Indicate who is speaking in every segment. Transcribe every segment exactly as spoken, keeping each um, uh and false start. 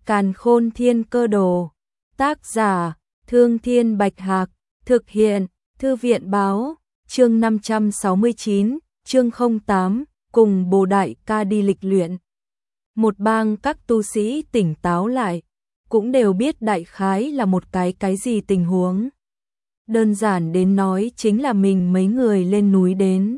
Speaker 1: Càn Khôn Thiên Cơ Đồ. Tác giả: Thương Thiên Bạch Hạc. Thực hiện: Thư viện báo. Chương năm trăm sáu mươi chín, chương không tám, cùng Bồ Đại Ca đi lịch luyện. Một bang các tu sĩ tỉnh táo lại, cũng đều biết đại khái là một cái cái gì tình huống. Đơn giản đến nói chính là mình mấy người lên núi đến,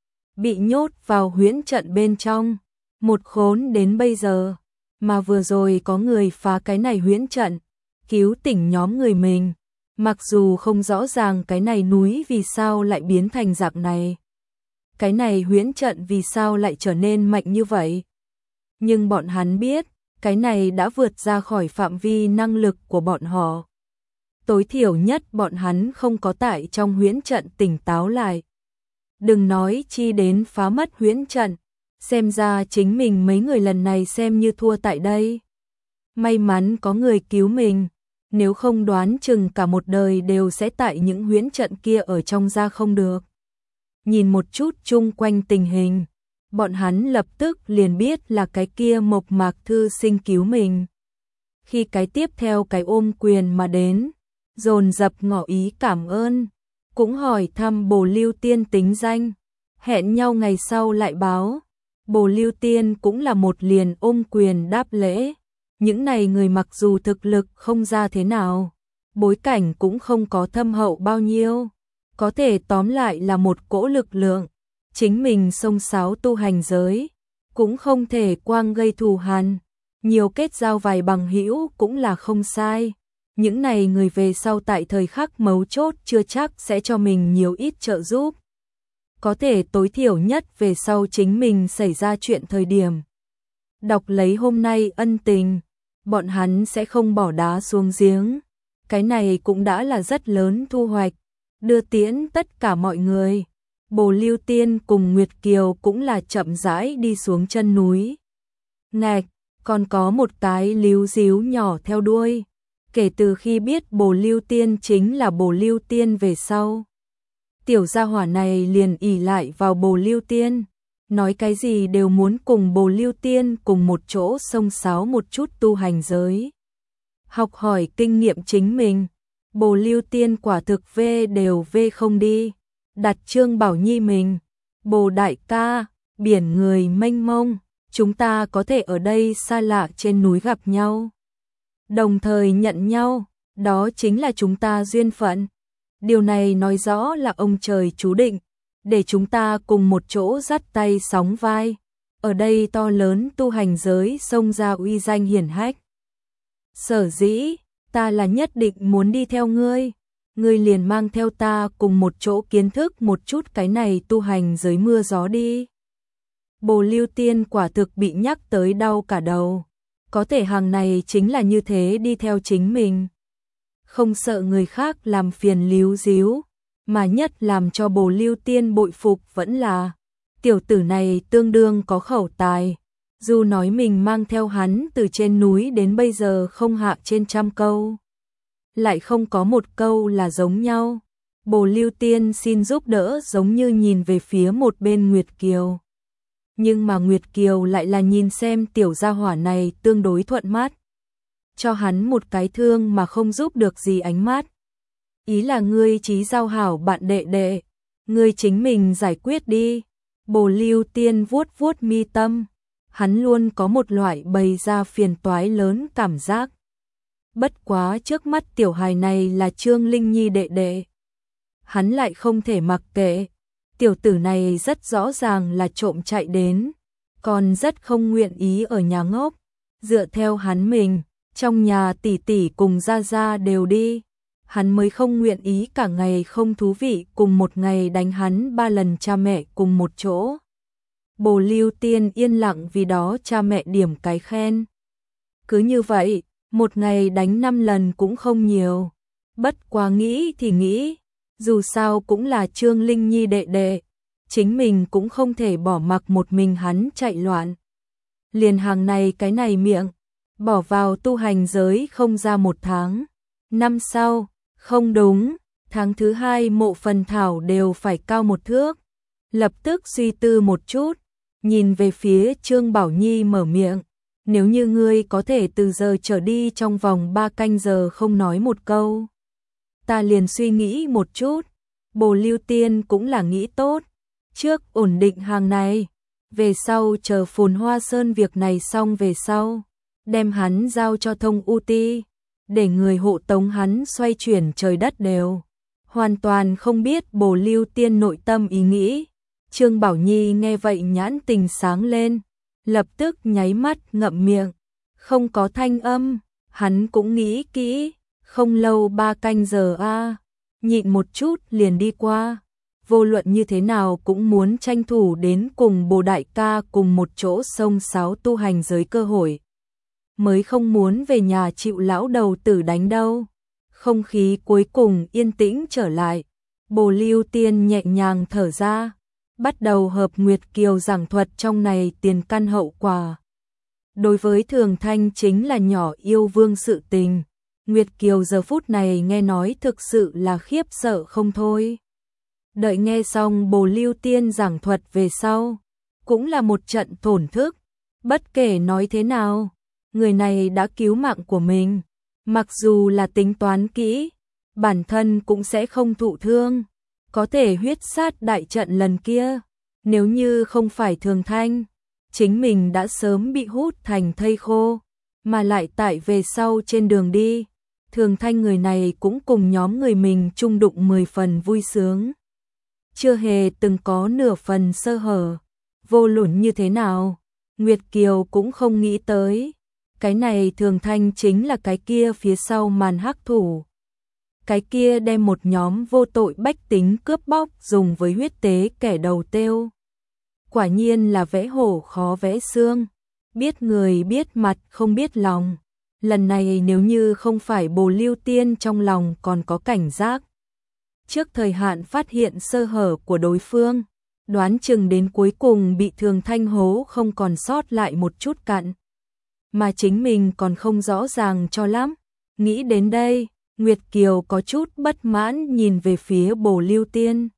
Speaker 1: bị nhốt vào huyễn trận bên trong, một khốn đến bây giờ, mà vừa rồi có người phá cái này huyễn trận, cứu tỉnh nhóm người mình. Mặc dù không rõ ràng cái này núi vì sao lại biến thành dạng này, cái này huyễn trận vì sao lại trở nên mạnh như vậy, nhưng bọn hắn biết, cái này đã vượt ra khỏi phạm vi năng lực của bọn họ. Tối thiểu nhất bọn hắn không có tại trong huyễn trận tỉnh táo lại. Đừng nói chi đến phá mất huyễn trận, xem ra chính mình mấy người lần này xem như thua tại đây. May mắn có người cứu mình, nếu không đoán chừng cả một đời đều sẽ tại những huyễn trận kia ở trong ra không được. Nhìn một chút chung quanh tình hình, bọn hắn lập tức liền biết là cái kia Mộc Mạc Thư Sinh cứu mình. Khi cái tiếp theo cái ôm quyền mà đến, dồn dập ngỏ ý cảm ơn, cũng hỏi thăm Bồ Lưu Tiên tính danh, hẹn nhau ngày sau lại báo. Bồ Lưu Tiên cũng là một liền ôm quyền đáp lễ. Những này người mặc dù thực lực không ra thế nào, bối cảnh cũng không có thâm hậu bao nhiêu, có thể tóm lại là một cỗ lực lượng. Chính mình xông xáo tu hành giới, cũng không thể quang gây thù hằn, nhiều kết giao vài bằng hữu cũng là không sai. Những này người về sau tại thời khắc mấu chốt chưa chắc sẽ cho mình nhiều ít trợ giúp. Có thể tối thiểu nhất về sau chính mình xảy ra chuyện thời điểm, đọc lấy hôm nay ân tình, bọn hắn sẽ không bỏ đá xuống giếng. Cái này cũng đã là rất lớn thu hoạch, đưa tiễn tất cả mọi người. Bồ Lưu Tiên cùng Nguyệt Kiều cũng là chậm rãi đi xuống chân núi. Ngạch, còn có một cái líu díu nhỏ theo đuôi. Kể từ khi biết Bồ Lưu Tiên chính là Bồ Lưu Tiên về sau, tiểu gia hỏa này liền ỷ lại vào Bồ Lưu Tiên, nói cái gì đều muốn cùng Bồ Lưu Tiên cùng một chỗ xông xáo một chút tu hành giới, học hỏi kinh nghiệm chính mình. Bồ Lưu Tiên quả thực vê đều vê không đi. Đặt Trương Bảo Nhi mình, Bồ Đại Ca, biển người mênh mông, chúng ta có thể ở đây xa lạ trên núi gặp nhau, đồng thời nhận nhau, đó chính là chúng ta duyên phận. Điều này nói rõ là ông trời chú định, để chúng ta cùng một chỗ dắt tay sóng vai, ở đây to lớn tu hành giới xông ra uy danh hiển hách. Sở dĩ, ta là nhất định muốn đi theo ngươi, ngươi liền mang theo ta cùng một chỗ kiến thức một chút cái này tu hành giới mưa gió đi. Bồ Lưu Tiên quả thực bị nhắc tới đau cả đầu, có thể hàng này chính là như thế đi theo chính mình, không sợ người khác làm phiền líu díu, mà nhất làm cho Bồ Lưu Tiên bội phục vẫn là tiểu tử này tương đương có khẩu tài, dù nói mình mang theo hắn từ trên núi đến bây giờ không hạ trên trăm câu, lại không có một câu là giống nhau. Bồ Lưu Tiên xin giúp đỡ giống như nhìn về phía một bên Nguyệt Kiều, nhưng mà Nguyệt Kiều lại là nhìn xem tiểu gia hỏa này tương đối thuận mắt, cho hắn một cái thương mà không giúp được gì ánh mắt. Ý là ngươi chí giao hảo bạn đệ đệ, ngươi chính mình giải quyết đi. Bồ Lưu Tiên vuốt vuốt mi tâm, hắn luôn có một loại bày ra phiền toái lớn cảm giác. Bất quá trước mắt tiểu hài này là Trương Linh Nhi đệ đệ, hắn lại không thể mặc kệ. Tiểu tử này rất rõ ràng là trộm chạy đến, còn rất không nguyện ý ở nhà ngốc. Dựa theo hắn mình, trong nhà tỷ tỷ cùng gia gia đều đi, hắn mới không nguyện ý cả ngày không thú vị cùng một ngày đánh hắn ba lần cha mẹ cùng một chỗ. Bồ Lưu Tiên yên lặng vì đó cha mẹ điểm cái khen. Cứ như vậy, một ngày đánh năm lần cũng không nhiều. Bất quá nghĩ thì nghĩ, dù sao cũng là Trương Linh Nhi đệ đệ, chính mình cũng không thể bỏ mặc một mình hắn chạy loạn. Liền hàng này cái này miệng, bỏ vào tu hành giới không ra một tháng. Năm sau, không đúng, tháng thứ hai mộ phần thảo đều phải cao một thước. Lập tức suy tư một chút, nhìn về phía Trương Bảo Nhi mở miệng, nếu như ngươi có thể từ giờ trở đi trong vòng ba canh giờ không nói một câu, ta liền suy nghĩ một chút. Bồ Lưu Tiên cũng là nghĩ tốt, trước ổn định hàng này, về sau chờ Phồn Hoa Sơn việc này xong về sau, đem hắn giao cho Thông U Ti, để người hộ tống hắn xoay chuyển trời đất đều. Hoàn toàn không biết Bồ Lưu Tiên nội tâm ý nghĩ. Trương Bảo Nhi nghe vậy nhãn tình sáng lên, lập tức nháy mắt ngậm miệng, không có thanh âm. Hắn cũng nghĩ kỹ, không lâu ba canh giờ a, nhịn một chút liền đi qua. Vô luận như thế nào cũng muốn tranh thủ đến cùng Bồ đại ca cùng một chỗ xông xáo tu hành giới cơ hội, mới không muốn về nhà chịu lão đầu tử đánh đâu. Không khí cuối cùng yên tĩnh trở lại, Bồ Lưu Tiên nhẹ nhàng thở ra, bắt đầu hợp Nguyệt Kiều giảng thuật trong này tiền căn hậu quả. Đối với Thường Thanh chính là nhỏ yêu vương sự tình, Nguyệt Kiều giờ phút này nghe nói thực sự là khiếp sợ không thôi. Đợi nghe xong Bồ Lưu Tiên giảng thuật về sau, cũng là một trận thổn thức. Bất kể nói thế nào, người này đã cứu mạng của mình, mặc dù là tính toán kỹ, bản thân cũng sẽ không thụ thương. Có thể huyết sát đại trận lần kia, nếu như không phải Thường Thanh, chính mình đã sớm bị hút thành thây khô, mà lại tại về sau trên đường đi, Thường Thanh người này cũng cùng nhóm người mình chung đụng mười phần vui sướng, chưa hề từng có nửa phần sơ hở. Vô luận như thế nào, Nguyệt Kiều cũng không nghĩ tới, cái này Thường Thanh chính là cái kia phía sau màn hắc thủ. Cái kia đem một nhóm vô tội bách tính cướp bóc dùng với huyết tế kẻ đầu tiêu. Quả nhiên là vẽ hổ khó vẽ xương, biết người biết mặt không biết lòng. Lần này nếu như không phải Bồ Lưu Tiên trong lòng còn có cảnh giác, trước thời hạn phát hiện sơ hở của đối phương, đoán chừng đến cuối cùng bị Thường Thanh hố không còn sót lại một chút cặn. Mà chính mình còn không rõ ràng cho lắm. Nghĩ đến đây, Nguyệt Kiều có chút bất mãn nhìn về phía Bồ Lưu Tiên.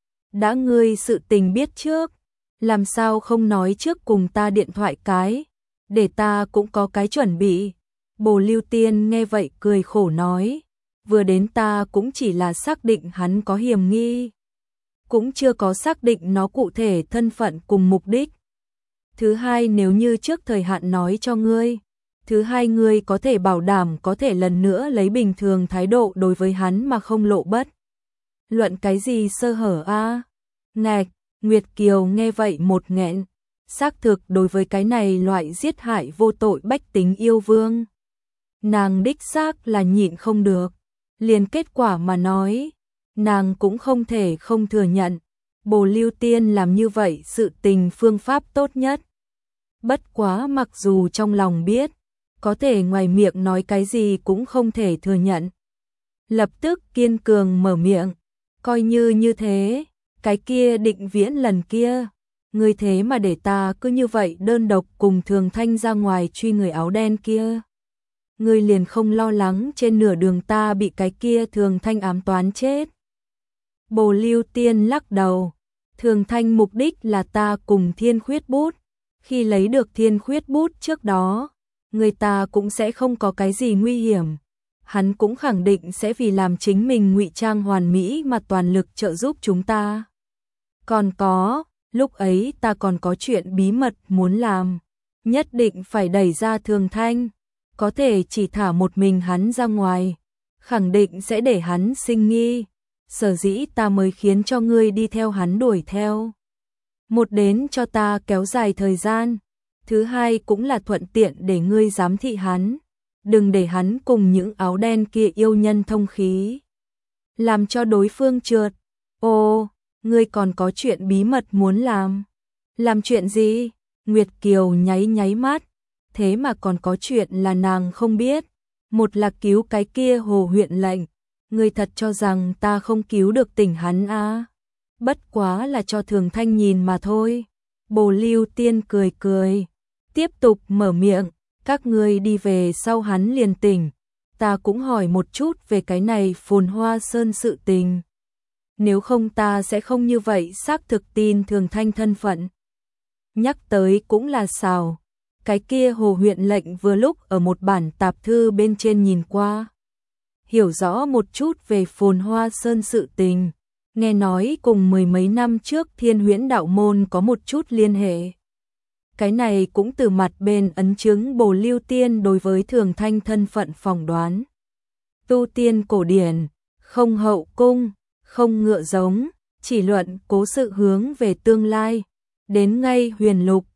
Speaker 1: Đã ngươi sự tình biết trước, làm sao không nói trước cùng ta điện thoại cái, để ta cũng có cái chuẩn bị. Bồ Lưu Tiên nghe vậy cười khổ nói, vừa đến ta cũng chỉ là xác định hắn có hiểm nghi, cũng chưa có xác định nó cụ thể thân phận cùng mục đích. Thứ hai, nếu như trước thời hạn nói cho ngươi, thứ hai ngươi có thể bảo đảm có thể lần nữa lấy bình thường thái độ đối với hắn mà không lộ bất luận cái gì sơ hở a. À? Ngạch, Nguyệt Kiều nghe vậy một nghẹn, xác thực đối với cái này loại giết hại vô tội bách tính yêu vương, nàng đích xác là nhịn không được. Liền kết quả mà nói, nàng cũng không thể không thừa nhận, Bồ Lưu Tiên làm như vậy sự tình phương pháp tốt nhất. Bất quá mặc dù trong lòng biết, có thể ngoài miệng nói cái gì cũng không thể thừa nhận. Lập tức kiên cường mở miệng, coi như như thế, cái kia Định Viễn lần kia, người thế mà để ta cứ như vậy đơn độc cùng Thường Thanh ra ngoài truy người áo đen kia. Người liền không lo lắng trên nửa đường ta bị cái kia Thường Thanh ám toán chết. Bồ Lưu Tiên lắc đầu, Thường Thanh mục đích là ta cùng Thiên Khuyết Bút, khi lấy được Thiên Khuyết Bút trước đó, người ta cũng sẽ không có cái gì nguy hiểm. Hắn cũng khẳng định sẽ vì làm chính mình ngụy trang hoàn mỹ mà toàn lực trợ giúp chúng ta. Còn có, lúc ấy ta còn có chuyện bí mật muốn làm, nhất định phải đẩy ra Thường Thanh, có thể chỉ thả một mình hắn ra ngoài, khẳng định sẽ để hắn sinh nghi. Sở dĩ ta mới khiến cho ngươi đi theo hắn đuổi theo. Một đến cho ta kéo dài thời gian, thứ hai cũng là thuận tiện để ngươi giám thị hắn, đừng để hắn cùng những áo đen kia yêu nhân thông khí, làm cho đối phương trượt. Ồ, ngươi còn có chuyện bí mật muốn làm? Làm chuyện gì? Nguyệt Kiều nháy nháy mắt, thế mà còn có chuyện là nàng không biết. Một là cứu cái kia Hồ huyện lệnh, ngươi thật cho rằng ta không cứu được tỉnh hắn à? Bất quá là cho Thường Thanh nhìn mà thôi. Bồ Lưu Tiên cười cười, tiếp tục mở miệng, các ngươi đi về sau hắn liền tỉnh, ta cũng hỏi một chút về cái này Phồn Hoa Sơn sự tình. Nếu không ta sẽ không như vậy xác thực tin Thường Thanh thân phận. Nhắc tới cũng là xào, cái kia Hồ huyện lệnh vừa lúc ở một bản tạp thư bên trên nhìn qua. Hiểu rõ một chút về Phồn Hoa Sơn sự tình, nghe nói cùng mười mấy năm trước Thiên Huyễn đạo môn có một chút liên hệ. Cái này cũng từ mặt bên ấn chứng Bồ Lưu Tiên đối với Thường Thanh thân phận phỏng đoán. Tu tiên cổ điển, không hậu cung, không ngựa giống, chỉ luận cố sự hướng về tương lai. Đến ngay Huyền Lục,